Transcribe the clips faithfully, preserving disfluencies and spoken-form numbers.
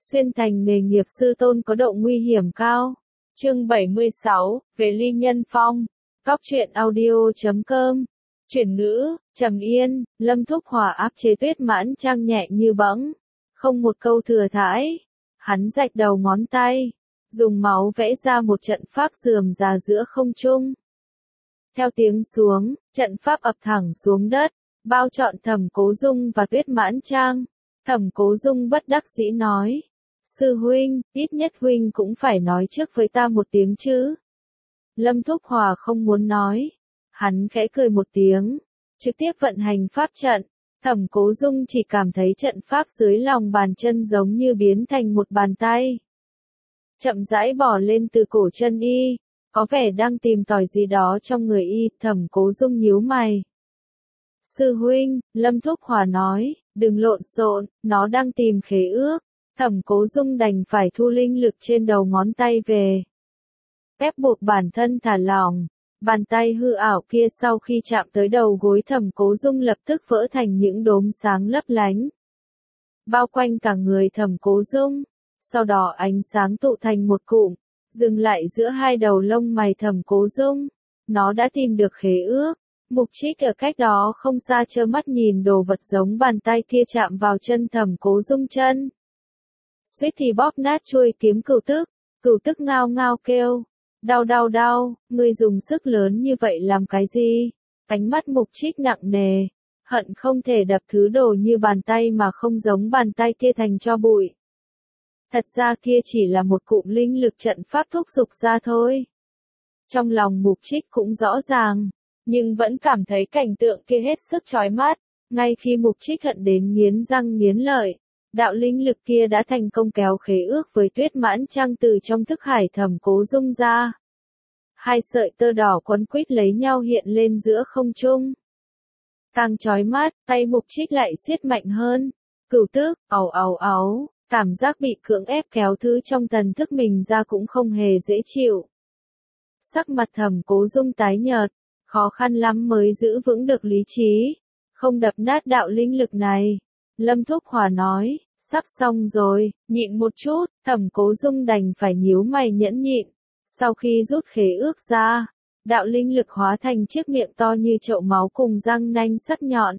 Xuyên thành nghề nghiệp sư tôn có độ nguy hiểm cao. Chương bảy mươi sáu, về Ly Nhân Phong. Cóc truyện audio chấm com. Chuyển ngữ, Trầm Yên, Lâm Thúc Hòa áp chế Tuyết Mãn Trang nhẹ như bẫng. Không một câu thừa thãi. Hắn rạch đầu ngón tay. Dùng máu vẽ ra một trận pháp rườm rà giữa không trung. Theo tiếng xuống, trận pháp ập thẳng xuống đất, bao trọn Thẩm Cố Dung và Tuyết Mãn Trang. Thẩm Cố Dung bất đắc dĩ nói. Sư huynh, ít nhất huynh cũng phải nói trước với ta một tiếng chứ. Lâm Thúc Hòa không muốn nói. Hắn khẽ cười một tiếng, trực tiếp vận hành pháp trận. Thẩm Cố Dung chỉ cảm thấy trận pháp dưới lòng bàn chân giống như biến thành một bàn tay. Chậm rãi bỏ lên từ cổ chân y, có vẻ đang tìm tòi gì đó trong người y. Thẩm Cố Dung nhíu mày. Sư huynh, Lâm Thúc Hòa nói, đừng lộn xộn, nó đang tìm khế ước. Thẩm Cố Dung đành phải thu linh lực trên đầu ngón tay về. Ép buộc bản thân thả lỏng. Bàn tay hư ảo kia sau khi chạm tới đầu gối Thẩm Cố Dung lập tức vỡ thành những đốm sáng lấp lánh. Bao quanh cả người Thẩm Cố Dung. Sau đó ánh sáng tụ thành một cụm, dừng lại giữa hai đầu lông mày Thẩm Cố Dung. Nó đã tìm được khế ước. Mục Trích ở cách đó không xa trơ mắt nhìn đồ vật giống bàn tay kia chạm vào chân Thẩm Cố Dung chân. Suýt thì bóp nát chuôi kiếm cửu tức. Cửu tức ngao ngao kêu. Đau đau đau, ngươi dùng sức lớn như vậy làm cái gì? Ánh mắt Mục Trích nặng nề. Hận không thể đập thứ đồ như bàn tay mà không giống bàn tay kia thành tro bụi. Thật ra kia chỉ là một cụm linh lực trận pháp thúc giục ra thôi. Trong lòng Mục Trích cũng rõ ràng, nhưng vẫn cảm thấy cảnh tượng kia hết sức chói mắt. Ngay khi Mục Trích hận đến nghiến răng nghiến lợi, đạo linh lực kia đã thành công kéo khế ước với Tuyết Mãn Trang từ trong thức hải Thẩm Cố Dung ra. Hai sợi tơ đỏ quấn quýt lấy nhau hiện lên giữa không trung. Càng chói mắt, tay Mục Trích lại siết mạnh hơn. Cửu tức, ào ào ào, cảm giác bị cưỡng ép kéo thứ trong thần thức mình ra cũng không hề dễ chịu. Sắc mặt Thẩm Cố Dung tái nhợt, khó khăn lắm mới giữ vững được lý trí, không đập nát đạo linh lực này. Lâm Thúc Hòa nói, sắp xong rồi, nhịn một chút. Thẩm Cố Dung đành phải nhíu mày nhẫn nhịn. Sau khi rút khế ước ra, đạo linh lực hóa thành chiếc miệng to như chậu máu cùng răng nanh sắc nhọn.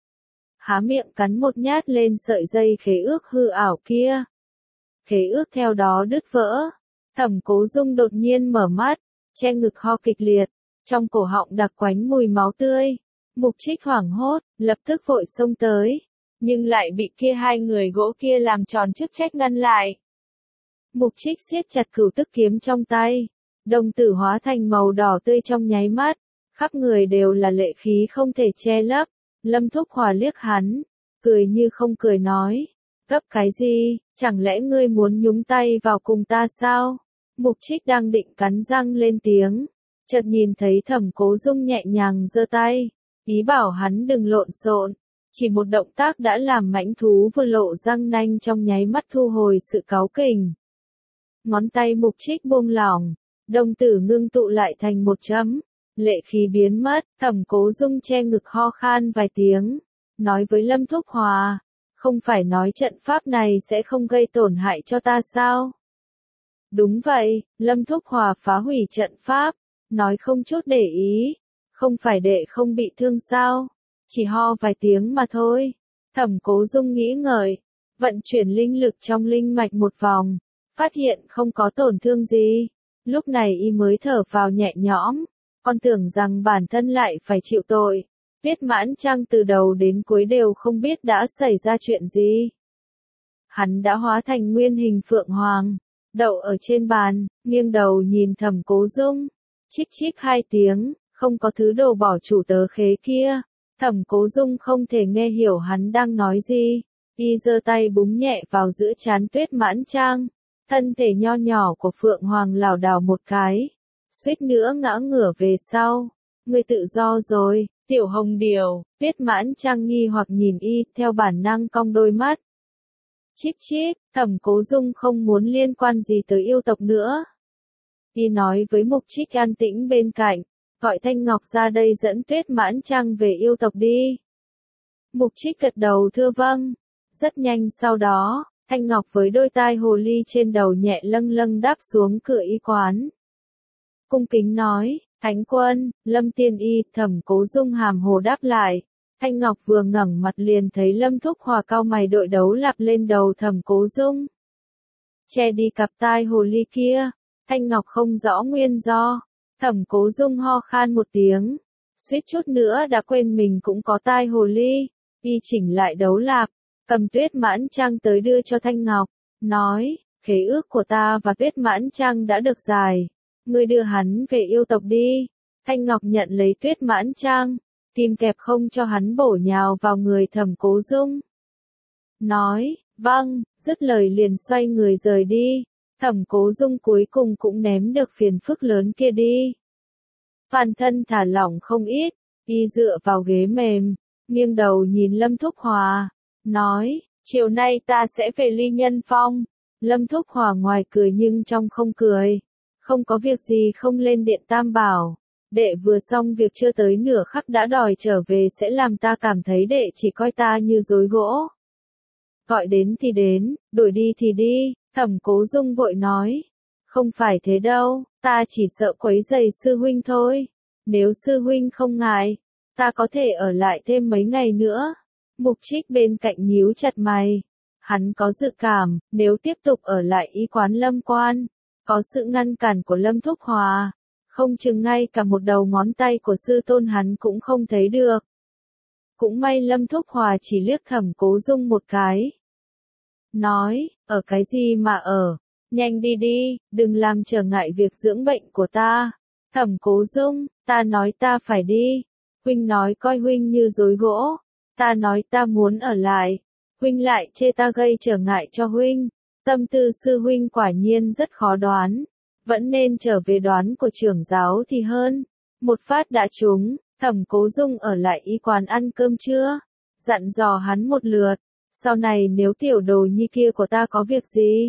Há miệng cắn một nhát lên sợi dây khế ước hư ảo kia. Khế ước theo đó đứt vỡ. Thẩm Cố Dung đột nhiên mở mắt, che ngực ho kịch liệt, trong cổ họng đặc quánh mùi máu tươi. Mục Trích hoảng hốt, lập tức vội xông tới, nhưng lại bị kia hai người gỗ kia làm tròn chức trách ngăn lại. Mục Trích siết chặt cửu tức kiếm trong tay, đồng tử hóa thành màu đỏ tươi trong nháy mắt, khắp người đều là lệ khí không thể che lấp. Lâm Thúc Hòa liếc hắn, cười như không cười nói, gấp cái gì, chẳng lẽ ngươi muốn nhúng tay vào cùng ta sao? Mục Trích đang định cắn răng lên tiếng, chợt nhìn thấy Thẩm Cố Dung nhẹ nhàng giơ tay, ý bảo hắn đừng lộn xộn. Chỉ một động tác đã làm mãnh thú vừa lộ răng nanh trong nháy mắt thu hồi sự cáu kỉnh. Ngón tay Mục Trích buông lỏng, đồng tử ngưng tụ lại thành một chấm, lệ khí biến mất. Thẩm Cố Dung che ngực ho khan vài tiếng, nói với Lâm Thúc Hòa, không phải nói trận pháp này sẽ không gây tổn hại cho ta sao? Đúng vậy, Lâm Thúc Hòa phá hủy trận pháp, nói không chút để ý, không phải để không bị thương sao? Chỉ ho vài tiếng mà thôi. Thẩm Cố Dung nghĩ ngợi, vận chuyển linh lực trong linh mạch một vòng, phát hiện không có tổn thương gì. Lúc này y mới thở vào nhẹ nhõm, còn tưởng rằng bản thân lại phải chịu tội. Tuyết Mãn Trang từ đầu đến cuối đều không biết đã xảy ra chuyện gì. Hắn đã hóa thành nguyên hình Phượng Hoàng, đậu ở trên bàn, nghiêng đầu nhìn Thẩm Cố Dung, chích chích hai tiếng, không có thứ đồ bỏ chủ tớ khế kia. Thẩm Cố Dung không thể nghe hiểu hắn đang nói gì, y giơ tay búng nhẹ vào giữa trán Tuyết Mãn Trang, thân thể nho nhỏ của Phượng Hoàng lảo đảo một cái, suýt nữa ngã ngửa về sau. Ngươi tự do rồi, Tiểu Hồng Điều. Tuyết Mãn Trang nghi hoặc nhìn y, theo bản năng cong đôi mắt. Chíp chíp, Thẩm Cố Dung không muốn liên quan gì tới yêu tộc nữa. Y nói với Mục Trích an tĩnh bên cạnh, gọi Thanh Ngọc ra đây dẫn Tuyết Mãn Trang về yêu tộc đi. Mục Trích gật đầu thưa vâng. Rất nhanh sau đó, Thanh Ngọc với đôi tai hồ ly trên đầu nhẹ lâng lâng đáp xuống cửa y quán. Cung kính nói, Thánh quân, Lâm tiên y, Thẩm Cố Dung hàm hồ đáp lại. Thanh Ngọc vừa ngẩng mặt liền thấy Lâm Thúc Hòa cao mày đội đấu lạp lên đầu Thẩm Cố Dung. Che đi cặp tai hồ ly kia, Thanh Ngọc không rõ nguyên do. Thẩm Cố Dung ho khan một tiếng, suýt chút nữa đã quên mình cũng có tai hồ ly. Y chỉnh lại đấu lạp, cầm Tuyết Mãn Trang tới đưa cho Thanh Ngọc, nói, khế ước của ta và Tuyết Mãn Trang đã được giải, ngươi đưa hắn về yêu tộc đi. Thanh Ngọc nhận lấy Tuyết Mãn Trang, tim kẹp không cho hắn bổ nhào vào người Thẩm Cố Dung. Nói, vâng, dứt lời liền xoay người rời đi. Thẩm Cố Dung cuối cùng cũng ném được phiền phức lớn kia đi. Toàn thân thả lỏng không ít, y dựa vào ghế mềm, nghiêng đầu nhìn Lâm Thúc Hòa, nói, chiều nay ta sẽ về Ly Nhân Phong. Lâm Thúc Hòa ngoài cười nhưng trong không cười. Không có việc gì không lên điện Tam Bảo. Đệ vừa xong việc chưa tới nửa khắc đã đòi trở về sẽ làm ta cảm thấy đệ chỉ coi ta như rối gỗ. Gọi đến thì đến, đuổi đi thì đi. Thẩm Cố Dung vội nói, không phải thế đâu, ta chỉ sợ quấy rầy sư huynh thôi. Nếu sư huynh không ngại, ta có thể ở lại thêm mấy ngày nữa. Mục Trích bên cạnh nhíu chặt mày. Hắn có dự cảm, nếu tiếp tục ở lại y quán Lâm Quan, có sự ngăn cản của Lâm Thúc Hòa, không chừng ngay cả một đầu ngón tay của sư tôn hắn cũng không thấy được. Cũng may Lâm Thúc Hòa chỉ liếc Thẩm Cố Dung một cái. Nói, ở cái gì mà ở, nhanh đi đi, đừng làm trở ngại việc dưỡng bệnh của ta. Thẩm Cố Dung, ta nói ta phải đi. Huynh nói coi huynh như rối gỗ. Ta nói ta muốn ở lại. Huynh lại chê ta gây trở ngại cho huynh. Tâm tư sư huynh quả nhiên rất khó đoán. Vẫn nên trở về đoán của trưởng giáo thì hơn. Một phát đã trúng, Thẩm Cố Dung ở lại y quán ăn cơm trưa. Dặn dò hắn một lượt. Sau này nếu tiểu đồ nhi kia của ta có việc gì,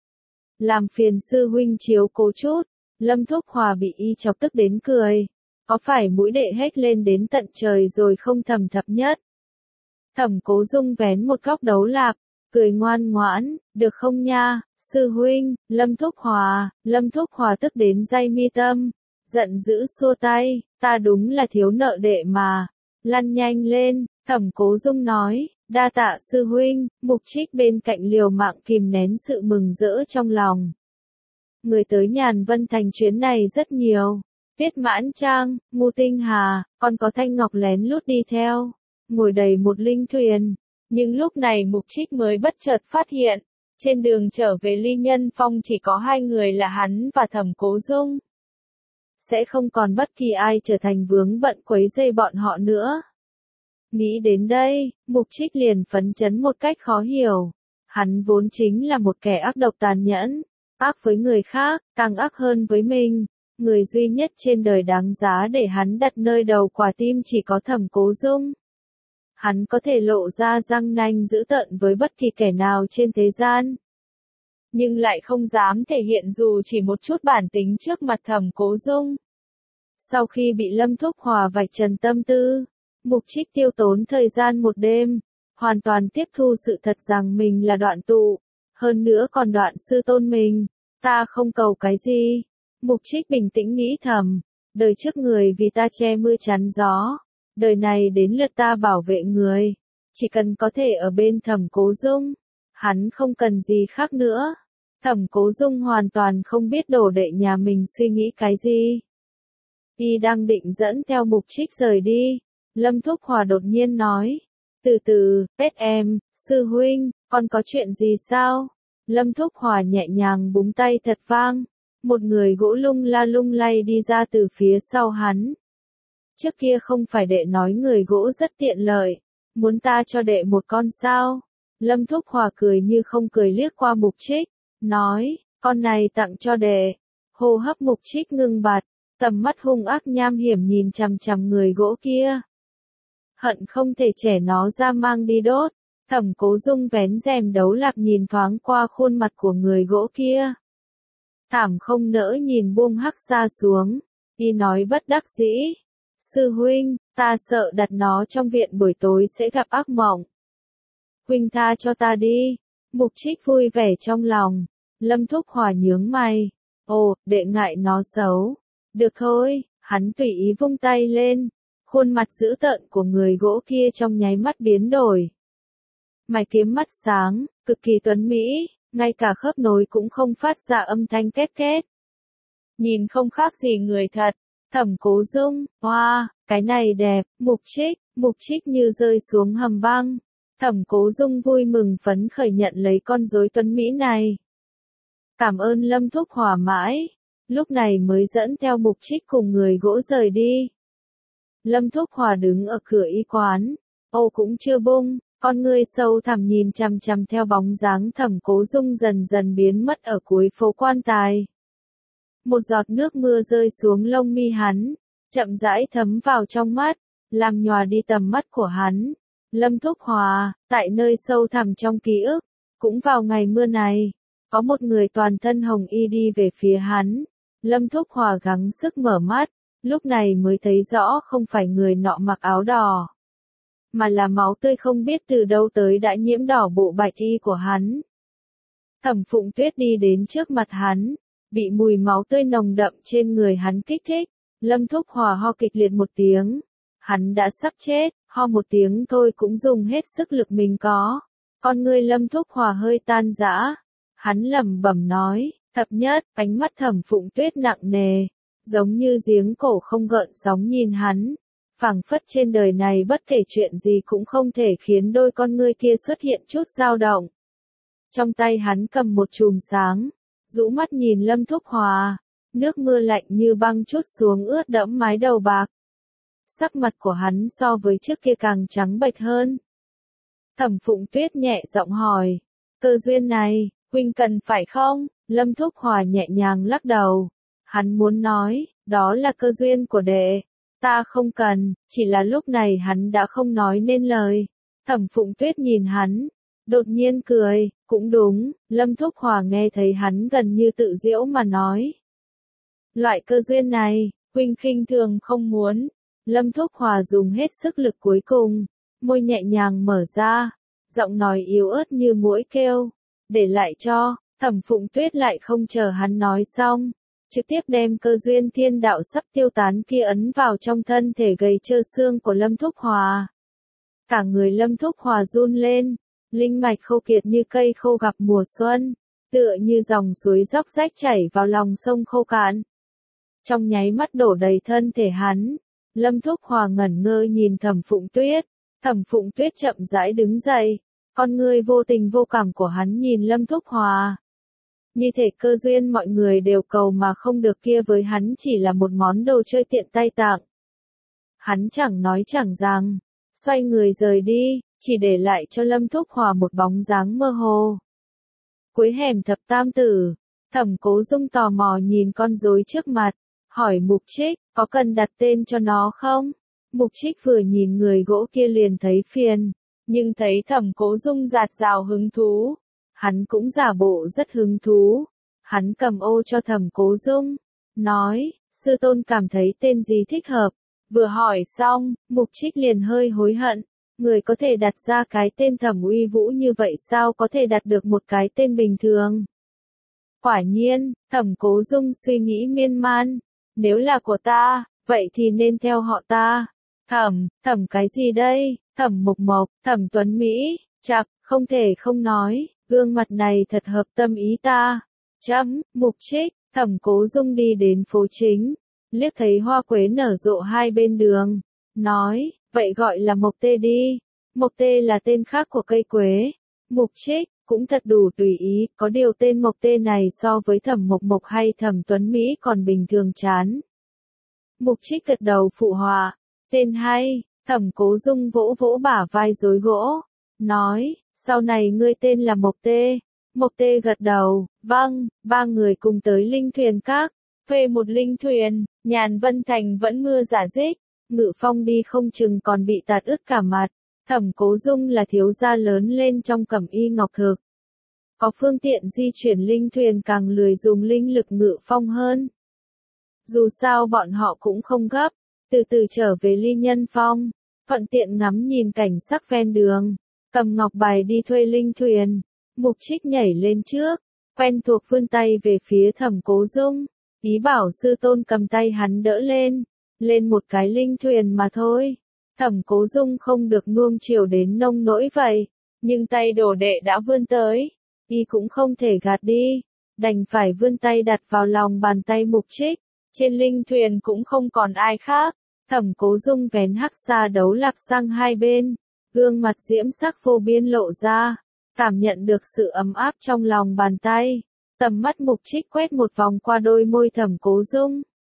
làm phiền sư huynh chiếu cố chút. Lâm Thúc Hòa bị y chọc tức đến cười. Có phải mũi đệ hết lên đến tận trời rồi không thầm thập nhất? Thẩm Cố Dung vén một góc đấu lạp, cười ngoan ngoãn, được không nha, sư huynh. Lâm Thúc Hòa, Lâm Thúc Hòa tức đến day mi tâm, giận dữ xua tay, ta đúng là thiếu nợ đệ mà, lăn nhanh lên. Thẩm Cố Dung nói, đa tạ sư huynh. Mục Trích bên cạnh liều mạng kìm nén sự mừng rỡ trong lòng. Người tới Nhàn Vân Thành chuyến này rất nhiều. Tuyết Mãn Trang, Ngô Tinh Hà, còn có Thanh Ngọc lén lút đi theo, ngồi đầy một linh thuyền. Nhưng lúc này Mục Trích mới bất chợt phát hiện, trên đường trở về Ly Nhân Phong chỉ có hai người là hắn và Thẩm Cố Dung. Sẽ không còn bất kỳ ai trở thành vướng bận quấy rầy bọn họ nữa. Nghĩ đến đây, Mục Trích liền phấn chấn một cách khó hiểu. Hắn vốn chính là một kẻ ác độc tàn nhẫn, ác với người khác, càng ác hơn với mình. Người duy nhất trên đời đáng giá để hắn đặt nơi đầu quả tim chỉ có Thẩm Cố Dung. Hắn có thể lộ ra răng nanh dữ tợn với bất kỳ kẻ nào trên thế gian, nhưng lại không dám thể hiện dù chỉ một chút bản tính trước mặt Thẩm Cố Dung. Sau khi bị Lâm Thúc Hòa vạch trần tâm tư, Mục Trích tiêu tốn thời gian một đêm, hoàn toàn tiếp thu sự thật rằng mình là đoạn tụ, hơn nữa còn đoạn sư tôn mình. Ta không cầu cái gì. Mục Trích bình tĩnh nghĩ thầm, đời trước người vì ta che mưa chắn gió, đời này đến lượt ta bảo vệ người. Chỉ cần có thể ở bên Thẩm Cố Dung, hắn không cần gì khác nữa. Thẩm Cố Dung hoàn toàn không biết đồ đệ nhà mình suy nghĩ cái gì. Y đang định dẫn theo Mục Trích rời đi, Lâm Thúc Hòa đột nhiên nói, từ từ, Tết em, sư huynh, con có chuyện gì sao? Lâm Thúc Hòa nhẹ nhàng búng tay thật vang, một người gỗ lung la lung lay đi ra từ phía sau hắn. Trước kia không phải đệ nói người gỗ rất tiện lợi, muốn ta cho đệ một con sao? Lâm Thúc Hòa cười như không cười liếc qua Mục Trích, nói, con này tặng cho đệ. Hô hấp Mục Trích ngưng bặt, tầm mắt hung ác nham hiểm nhìn chằm chằm người gỗ kia. Hận không thể trẻ nó ra mang đi đốt. Thẩm Cố Dung vén rèm đấu lạp nhìn thoáng qua khuôn mặt của người gỗ kia. Thảm không nỡ nhìn buông hắc xa xuống, y nói bất đắc dĩ. Sư huynh, ta sợ đặt nó trong viện buổi tối sẽ gặp ác mộng. Huynh tha cho ta đi. Mục Trích vui vẻ trong lòng. Lâm Thúc Hòa nhướng mày. Ồ, đệ ngại nó xấu. Được thôi, hắn tùy ý vung tay lên. Khuôn mặt dữ tợn của người gỗ kia trong nháy mắt biến đổi. Mày kiếm mắt sáng, cực kỳ tuấn mỹ, ngay cả khớp nối cũng không phát ra âm thanh két két. Nhìn không khác gì người thật. Thẩm Cố Dung, hoa, wow, cái này đẹp. Mục Trích, Mục Trích như rơi xuống hầm băng. Thẩm Cố Dung vui mừng phấn khởi nhận lấy con rối tuấn mỹ này. Cảm ơn Lâm Thúc Hòa mãi. Lúc này mới dẫn theo Mục Trích cùng người gỗ rời đi. Lâm Thúc Hòa đứng ở cửa y quán. Ô cũng chưa bung, con ngươi sâu thẳm nhìn chằm chằm theo bóng dáng Thẩm Cố Dung dần dần biến mất ở cuối phố Quan Tài. Một giọt nước mưa rơi xuống lông mi hắn, chậm rãi thấm vào trong mắt, làm nhòa đi tầm mắt của hắn. Lâm Thúc Hòa, tại nơi sâu thẳm trong ký ức, cũng vào ngày mưa này, có một người toàn thân hồng y đi về phía hắn. Lâm Thúc Hòa gắng sức mở mắt, lúc này mới thấy rõ không phải người nọ mặc áo đỏ, mà là máu tươi không biết từ đâu tới đã nhiễm đỏ bộ bạch y của hắn. Thẩm Phụng Tuyết đi đến trước mặt hắn, bị mùi máu tươi nồng đậm trên người hắn kích thích. Lâm Thúc Hòa ho kịch liệt một tiếng. Hắn đã sắp chết, ho một tiếng thôi cũng dùng hết sức lực mình có. Con ngươi Lâm Thúc Hòa hơi tan rã. Hắn lẩm bẩm nói, thập nhất, ánh mắt Thẩm Phụng Tuyết nặng nề, giống như giếng cổ không gợn sóng nhìn hắn. Phảng phất trên đời này bất kể chuyện gì cũng không thể khiến đôi con ngươi kia xuất hiện chút dao động. Trong tay hắn cầm một chùm sáng, rũ mắt nhìn Lâm Thúc Hòa, nước mưa lạnh như băng trút xuống ướt đẫm mái đầu bạc. Sắc mặt của hắn so với trước kia càng trắng bệch hơn. Thẩm Phụng Tuyết nhẹ giọng hỏi, cơ duyên này, huynh cần phải không? Lâm Thúc Hòa nhẹ nhàng lắc đầu. Hắn muốn nói, đó là cơ duyên của đệ. Ta không cần, chỉ là lúc này hắn đã không nói nên lời. Thẩm Phụng Tuyết nhìn hắn, đột nhiên cười, cũng đúng, Lâm Thúc Hòa nghe thấy hắn gần như tự giễu mà nói. Loại cơ duyên này, huynh khinh thường không muốn. Lâm Thúc Hòa dùng hết sức lực cuối cùng, môi nhẹ nhàng mở ra, giọng nói yếu ớt như muỗi kêu, để lại cho. Thẩm Phụng Tuyết lại không chờ hắn nói xong, trực tiếp đem cơ duyên thiên đạo sắp tiêu tán kia ấn vào trong thân thể gầy trơ xương của Lâm Thúc Hòa. Cả người Lâm Thúc Hòa run lên, linh mạch khô kiệt như cây khô gặp mùa xuân, tựa như dòng suối róc rách chảy vào lòng sông khô cạn. Trong nháy mắt đổ đầy thân thể hắn, Lâm Thúc Hòa ngẩn ngơ nhìn Thẩm Phụng Tuyết. Thẩm Phụng Tuyết chậm rãi đứng dậy, con ngươi vô tình vô cảm của hắn nhìn Lâm Thúc Hòa. Như thể cơ duyên mọi người đều cầu mà không được kia với hắn chỉ là một món đồ chơi tiện tay tặng. Hắn chẳng nói chẳng rằng, xoay người rời đi, chỉ để lại cho Lâm Thúc Hòa một bóng dáng mơ hồ. Cuối hẻm thập tam tử, Thẩm Cố Dung tò mò nhìn con rối trước mặt, hỏi Mục Trích, có cần đặt tên cho nó không? Mục Trích vừa nhìn người gỗ kia liền thấy phiền, nhưng thấy Thẩm Cố Dung dạt dào hứng thú, hắn cũng giả bộ rất hứng thú. Hắn cầm ô cho Thẩm Cố Dung, nói, sư tôn cảm thấy tên gì thích hợp. Vừa hỏi xong, Mục Trích liền hơi hối hận. Người có thể đặt ra cái tên Thẩm Uy Vũ như vậy sao có thể đặt được một cái tên bình thường? Quả nhiên, Thẩm Cố Dung suy nghĩ miên man. Nếu là của ta, vậy thì nên theo họ ta. Thẩm, Thẩm cái gì đây? Thẩm Mộc Mộc, Thẩm Tuấn Mỹ, chặt, không thể không nói, gương mặt này thật hợp tâm ý ta. Chấm, Mục Trích, Thẩm Cố Dung đi đến phố chính, liếc thấy hoa quế nở rộ hai bên đường, nói, vậy gọi là Mộc Tê đi. Mộc Tê là tên khác của cây quế. Mục Trích, cũng thật đủ tùy ý, có điều tên Mộc Tê này so với Thẩm Mộc Mộc hay Thẩm Tuấn Mỹ còn bình thường chán. Mục Trích gật đầu phụ họa, tên hay. Thẩm Cố Dung vỗ vỗ bả vai rối gỗ, nói, sau này ngươi tên là Mộc Tê. Mộc Tê gật đầu, vâng. Ba người cùng tới Linh Thuyền Các, thuê một linh thuyền. Nhàn Vân Thành vẫn mưa rả rích, Ngự Phong đi không chừng còn bị tạt ướt cả mặt. Thẩm Cố Dung là thiếu gia lớn lên trong cẩm y ngọc thực, có phương tiện di chuyển linh thuyền càng lười dùng linh lực Ngự Phong hơn. Dù sao bọn họ cũng không gấp, từ từ trở về Ly Nhân Phong, thuận tiện ngắm nhìn cảnh sắc ven đường, cầm ngọc bài đi thuê linh thuyền. Mục Trích nhảy lên trước, quen thuộc vươn tay về phía Thẩm Cố Dung, ý bảo sư tôn cầm tay hắn đỡ lên, lên một cái linh thuyền mà thôi. Thẩm Cố Dung không được nuông chiều đến nông nỗi vậy, nhưng tay đồ đệ đã vươn tới, y cũng không thể gạt đi, đành phải vươn tay đặt vào lòng bàn tay Mục Trích. Trên linh thuyền cũng không còn ai khác, Thẩm Cố Dung vén hắc xa đấu lạp sang hai bên, gương mặt diễm sắc vô biên lộ ra, cảm nhận được sự ấm áp trong lòng bàn tay. Tầm mắt Mục Trích quét một vòng qua đôi môi Thẩm Cố Dung.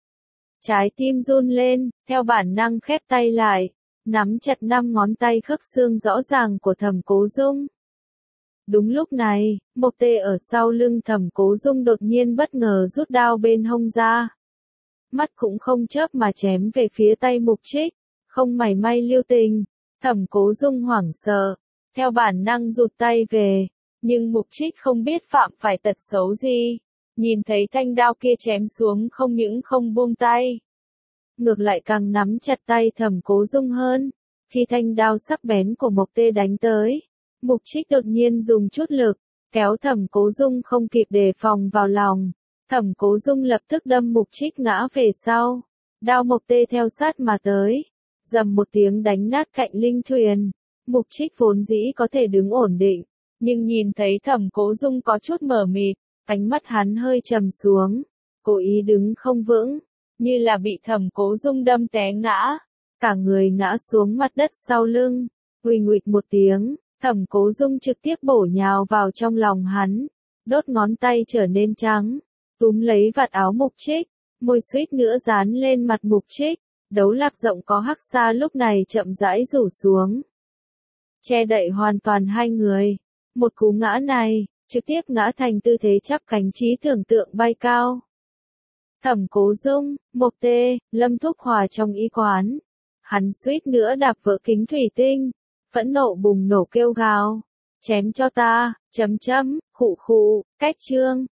Trái tim run lên, theo bản năng khép tay lại, nắm chặt năm ngón tay khớp xương rõ ràng của Thẩm Cố Dung. Đúng lúc này, Mộc Tê ở sau lưng Thẩm Cố Dung đột nhiên bất ngờ rút đao bên hông ra. Mắt cũng không chớp mà chém về phía tay Mục Trích, không mảy may lưu tình. Thẩm Cố Dung hoảng sợ, theo bản năng rụt tay về, nhưng Mục Trích không biết phạm phải tật xấu gì, nhìn thấy thanh đao kia chém xuống không những không buông tay, ngược lại càng nắm chặt tay Thẩm Cố Dung hơn. Khi thanh đao sắc bén của Mộc Tê đánh tới, Mục Trích đột nhiên dùng chút lực, kéo Thẩm Cố Dung không kịp đề phòng vào lòng. Thẩm Cố Dung lập tức đâm Mục Trích ngã về sau, đao Mộc Tê theo sát mà tới, rầm một tiếng đánh nát cạnh linh thuyền. Mục Trích vốn dĩ có thể đứng ổn định, nhưng nhìn thấy Thẩm Cố Dung có chút mờ mịt, ánh mắt hắn hơi trầm xuống, cố ý đứng không vững, như là bị Thẩm Cố Dung đâm té ngã, cả người ngã xuống mặt đất sau lưng, huỳnh huỵch một tiếng, Thẩm Cố Dung trực tiếp bổ nhào vào trong lòng hắn, đốt ngón tay trở nên trắng, túm lấy vạt áo Mục Trích, môi suýt nữa dán lên mặt Mục Trích. Đấu lạp rộng có hắc xa lúc này chậm rãi rủ xuống, che đậy hoàn toàn hai người. Một cú ngã này, trực tiếp ngã thành tư thế chắp cánh trí tưởng tượng bay cao. Thẩm Cố Dung, Mộc Tê, Lâm Thúc Hòa trong y quán. Hắn suýt nữa đạp vỡ kính thủy tinh, phẫn nộ bùng nổ kêu gào. Chém cho ta, chấm chấm, khụ khụ, cách chương.